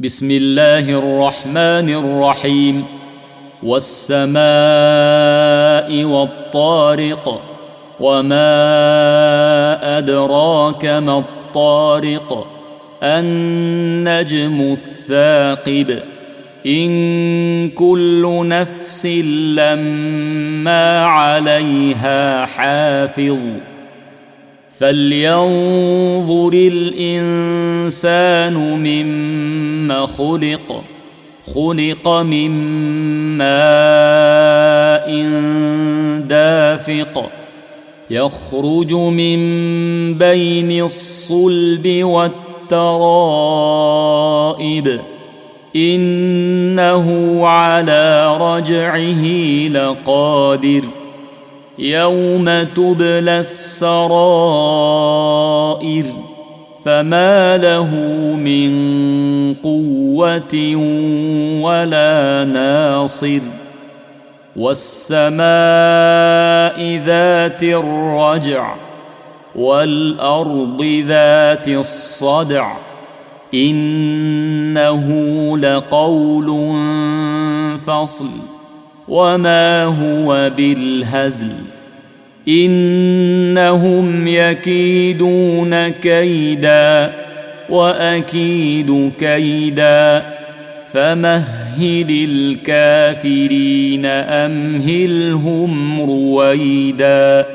بسم الله الرحمن الرحيم. والسماء والطارق، وما أدراك ما الطارق، النجم الثاقب. إن كل نفس لما عليها حافظ. فلينظر الإنسان مما خلق. خلق من ماء دافق، يخرج من بين الصلب والترائب. إنه على رجعه لقادر. يوم تبلى السرائر، فما له من قوة ولا ناصر. والسماء ذات الرجع، والأرض ذات الصدع. إنه لقول فصل، وما هو بالهزل. إنهم يكيدون كيدا، وأكيد كيدا. فمهل الكافرين أمهلهم رويدا.